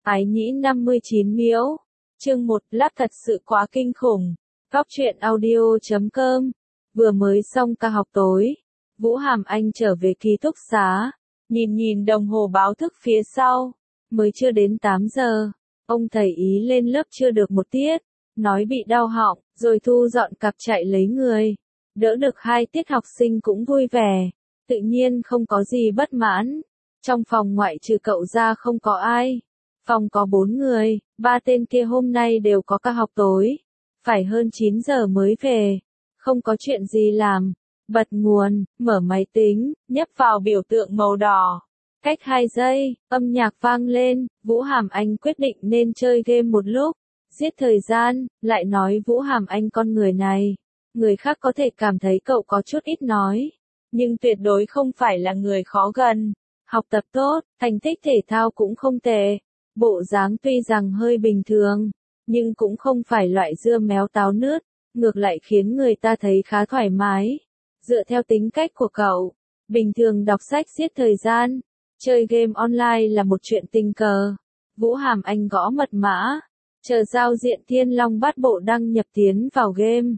Ái nhĩ 59 miễu. Chương 1, láp thật sự quá kinh khủng. Góc truyện audio.com. Vừa mới xong ca học tối, Vũ Hàm Anh trở về ký túc xá, nhìn đồng hồ báo thức phía sau, mới chưa đến 8 giờ. Ông thầy ý lên lớp chưa được một tiết, nói bị đau họng, rồi thu dọn cặp chạy lấy người. Đỡ được 2 tiết học sinh cũng vui vẻ, tự nhiên không có gì bất mãn. Trong phòng ngoại trừ cậu ra không có ai. Phòng có 4 người, 3 tên kia hôm nay đều có ca học tối. Phải hơn 9 giờ mới về. Không có chuyện gì làm. Bật nguồn, mở máy tính, nhấp vào biểu tượng màu đỏ. Cách 2 giây, âm nhạc vang lên, Vũ Hàm Anh quyết định nên chơi game một lúc. Giết thời gian, lại nói Vũ Hàm Anh con người này. Người khác có thể cảm thấy cậu có chút ít nói. Nhưng tuyệt đối không phải là người khó gần. Học tập tốt, thành tích thể thao cũng không tệ. Bộ dáng tuy rằng hơi bình thường, nhưng cũng không phải loại dưa méo táo nứt, ngược lại khiến người ta thấy khá thoải mái. Dựa theo tính cách của cậu, bình thường đọc sách giết thời gian, chơi game online là một chuyện tình cờ. Vũ Hàm Anh gõ mật mã, chờ giao diện Thiên Long Bát Bộ đăng nhập tiến vào game.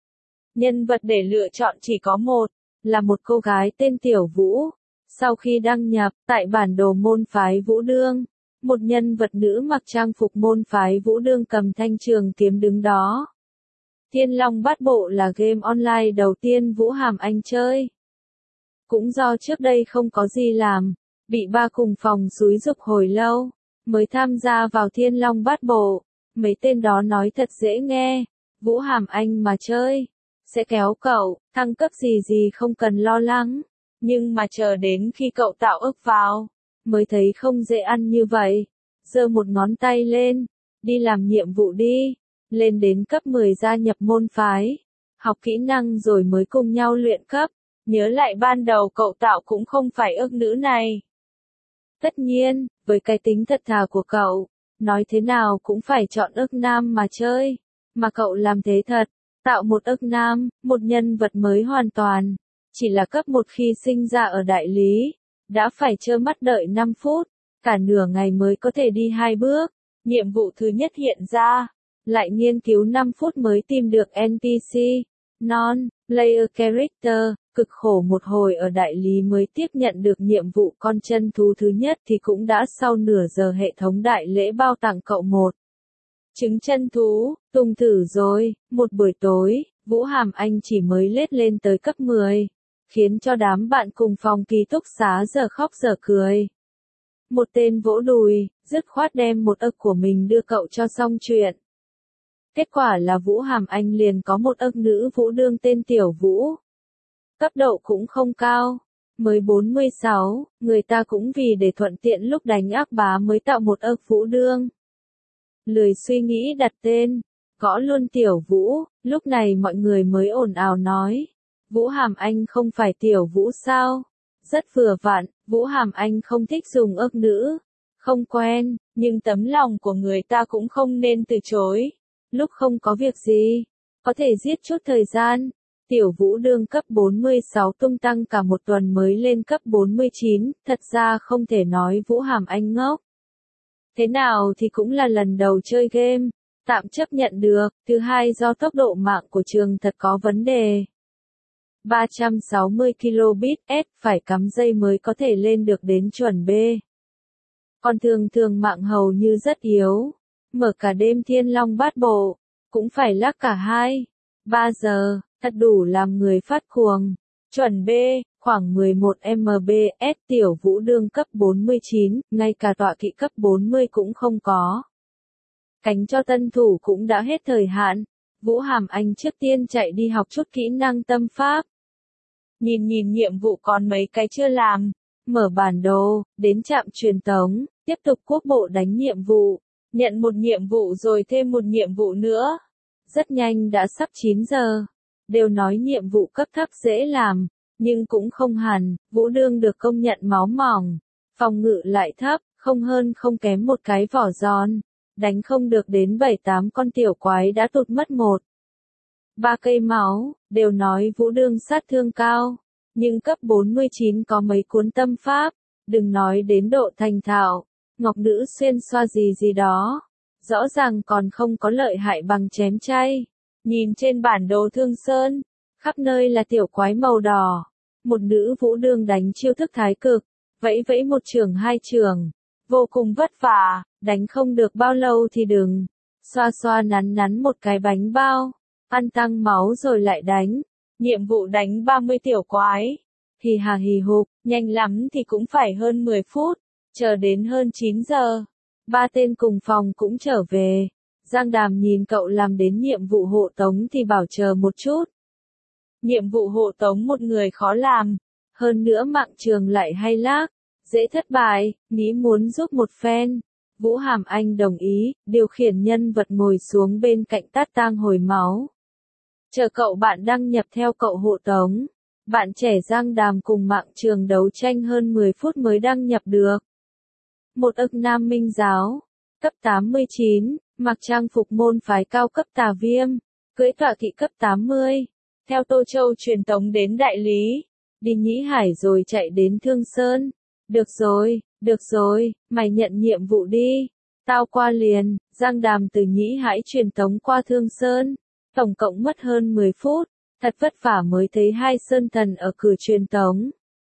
Nhân vật để lựa chọn chỉ có một, là một cô gái tên Tiểu Vũ. Sau khi đăng nhập, tại bản đồ môn phái Vũ Đương, một nhân vật nữ mặc trang phục môn phái Vũ Đương cầm thanh trường kiếm đứng đó. Thiên Long Bát Bộ là game online đầu tiên Vũ Hàm Anh chơi. Cũng do trước đây không có gì làm, bị ba cùng phòng xúi giục hồi lâu, mới tham gia vào Thiên Long Bát Bộ. Mấy tên đó nói thật dễ nghe, Vũ Hàm Anh mà chơi, sẽ kéo cậu, thăng cấp gì không cần lo lắng. Nhưng mà chờ đến khi cậu tạo ức vào, mới thấy không dễ ăn như vậy. Giơ một ngón tay lên, đi làm nhiệm vụ đi, lên đến cấp 10 gia nhập môn phái, học kỹ năng rồi mới cùng nhau luyện cấp. Nhớ lại ban đầu cậu tạo cũng không phải ức nữ này. Tất nhiên, với cái tính thật thà của cậu, nói thế nào cũng phải chọn ức nam mà chơi. Mà cậu làm thế thật, tạo một ức nam, một nhân vật mới hoàn toàn. Chỉ là cấp 1 khi sinh ra ở đại lý, đã phải trơ mắt đợi 5 phút, cả nửa ngày mới có thể đi 2 bước. Nhiệm vụ thứ nhất hiện ra, lại nghiên cứu 5 phút mới tìm được NPC, non-player character, cực khổ một hồi ở đại lý mới tiếp nhận được nhiệm vụ con chân thú thứ nhất thì cũng đã sau nửa giờ hệ thống đại lễ bao tặng cậu một trứng chân thú. Tung thử rồi, một buổi tối, Vũ Hàm Anh chỉ mới lết lên tới cấp 10. Khiến cho đám bạn cùng phòng ký túc xá giờ khóc giờ cười. Một tên vỗ đùi, dứt khoát đem một ức của mình đưa cậu cho xong chuyện. Kết quả là Vũ Hàm Anh liền có một ức nữ Vũ Đương tên Tiểu Vũ. Cấp độ cũng không cao, mới 46, người ta cũng vì để thuận tiện lúc đánh ác bá mới tạo một ức Vũ Đương. Lười suy nghĩ đặt tên, gõ luôn Tiểu Vũ, lúc này mọi người mới ồn ào nói. Vũ Hàm Anh không phải Tiểu Vũ sao? Rất vừa vặn, Vũ Hàm Anh không thích dùng ức nữ. Không quen, nhưng tấm lòng của người ta cũng không nên từ chối. Lúc không có việc gì, có thể giết chút thời gian. Tiểu Vũ Đương cấp 46 tung tăng cả một tuần mới lên cấp 49, thật ra không thể nói Vũ Hàm Anh ngốc. Thế nào thì cũng là lần đầu chơi game, tạm chấp nhận được. Thứ hai do tốc độ mạng của trường thật có vấn đề. 360 kbps, phải cắm dây mới có thể lên được đến chuẩn B. Còn thường mạng hầu như rất yếu. Mở cả đêm Thiên Long Bát Bộ, cũng phải lắc cả 2-3 giờ, thật đủ làm người phát cuồng. Chuẩn B, khoảng 11 Mbps. Tiểu Vũ Đương cấp 49, ngay cả tọa kỵ cấp 40 cũng không có. Cánh cho tân thủ cũng đã hết thời hạn. Vũ Hàm Anh trước tiên chạy đi học chút kỹ năng tâm pháp. Nhìn nhiệm vụ còn mấy cái chưa làm, mở bản đồ, đến trạm truyền tống, tiếp tục quốc bộ đánh nhiệm vụ, nhận một nhiệm vụ rồi thêm một nhiệm vụ nữa. Rất nhanh đã sắp 9 giờ, đều nói nhiệm vụ cấp thấp dễ làm, nhưng cũng không hẳn. Vũ Đương được công nhận máu mỏng, phòng ngự lại thấp, không hơn không kém một cái vỏ giòn, đánh không được đến 7-8 con tiểu quái đã tụt mất 1-3 cây máu, đều nói Vũ Đương sát thương cao, nhưng cấp 49 có mấy cuốn tâm pháp, đừng nói đến độ thành thạo, ngọc nữ xuyên xoa gì gì đó. Rõ ràng còn không có lợi hại bằng chém chay. Nhìn trên bản đồ Thương Sơn, khắp nơi là tiểu quái màu đỏ. Một nữ vũ đương đánh chiêu thức thái cực, vẫy vẫy một trường hai trường. Vô cùng vất vả, đánh không được bao lâu thì đừng. Xoa xoa nắn nắn một cái bánh bao, ăn tăng máu rồi lại đánh. Nhiệm vụ đánh 30 tiểu quái. Hì hà hì hục, nhanh lắm thì cũng phải hơn 10 phút. Chờ đến hơn 9 giờ. Ba tên cùng phòng cũng trở về. Giang Đàm nhìn cậu làm đến nhiệm vụ hộ tống thì bảo chờ một chút. Nhiệm vụ hộ tống một người khó làm. Hơn nữa mạng trường lại hay lác. Dễ thất bại, nghĩ muốn giúp một phen. Vũ Hàm Anh đồng ý, điều khiển nhân vật ngồi xuống bên cạnh Tát Tang hồi máu. Chờ cậu bạn đăng nhập theo cậu hộ tống. Bạn trẻ Giang Đàm cùng mạng trường đấu tranh hơn 10 phút mới đăng nhập được. Một ức nam minh giáo, cấp 89, mặc trang phục môn phái cao cấp Tà Viêm, cưỡi tọa kỵ cấp 80, theo Tô Châu truyền tống đến Đại Lý, đi Nhĩ Hải rồi chạy đến Thương Sơn. Được rồi, mày nhận nhiệm vụ đi, tao qua liền. Giang Đàm từ Nhĩ Hải truyền tống qua Thương Sơn, tổng cộng mất hơn 10 phút, thật vất vả mới thấy hai sơn thần ở cửa truyền tống.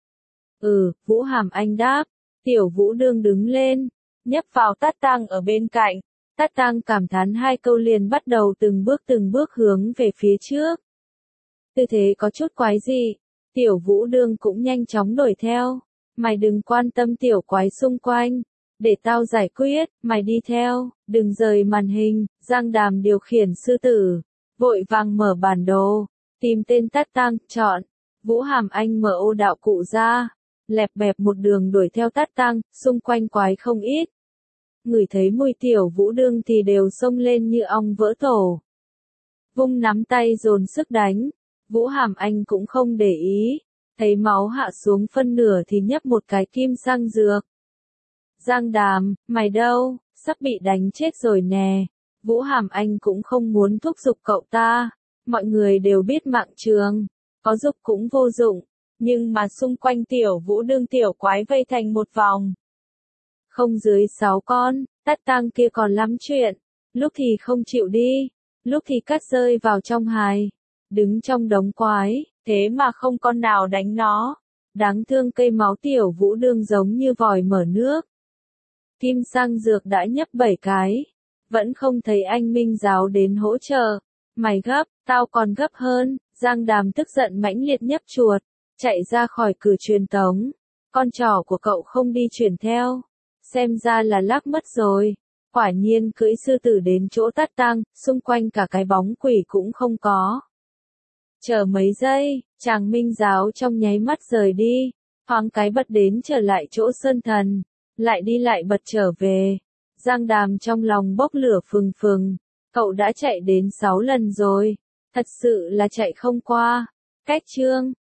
Vũ Hàm Anh đáp. Tiểu Vũ Đương đứng lên, nhấp vào Tát Tang ở bên cạnh. Tát Tang cảm thán hai câu liền bắt đầu từng bước hướng về phía trước. Tư thế có chút quái dị, Tiểu Vũ Đương cũng nhanh chóng đuổi theo. Mày đừng quan tâm tiểu quái xung quanh, để tao giải quyết, mày đi theo, đừng rời màn hình. Giang Đàm điều khiển sư tử, vội vàng mở bản đồ, tìm tên Tát Tang, chọn. Vũ Hàm Anh mở ô đạo cụ ra. Lẹp bẹp một đường đuổi theo Tát Tang, xung quanh quái không ít. Ngửi thấy mùi Tiểu Vũ Đương thì đều xông lên như ong vỡ tổ. Vung nắm tay dồn sức đánh, Vũ Hàm Anh cũng không để ý, thấy máu hạ xuống phân nửa thì nhấp một cái kim sang dược. Giang Đàm, mày đâu, sắp bị đánh chết rồi nè. Vũ Hàm Anh cũng không muốn thúc giục cậu ta, mọi người đều biết mạng trường, có giục cũng vô dụng. Nhưng mà xung quanh Tiểu Vũ Đương tiểu quái vây thành một vòng. Không dưới 6 con, Tát Tang kia còn lắm chuyện. Lúc thì không chịu đi, lúc thì cắt rơi vào trong hài. Đứng trong đống quái, thế mà không con nào đánh nó. Đáng thương cây máu Tiểu Vũ Đương giống như vòi mở nước. Kim sang dược đã nhấp 7 cái. Vẫn không thấy anh Minh Giáo đến hỗ trợ. Mày gấp, tao còn gấp hơn. Giang Đàm tức giận mãnh liệt nhấp chuột. Chạy ra khỏi cửa truyền tống. Con trỏ của cậu không đi chuyển theo. Xem ra là lắc mất rồi. Quả nhiên cưỡi sư tử đến chỗ Tát Tang, xung quanh cả cái bóng quỷ cũng không có. Chờ mấy giây, chàng Minh Giáo trong nháy mắt rời đi. Thoáng cái bật đến trở lại chỗ sơn thần. Lại đi lại bật trở về. Giang Đàm trong lòng bốc lửa phừng phừng. Cậu đã chạy đến 6 lần rồi. Thật sự là chạy không qua. Cách chương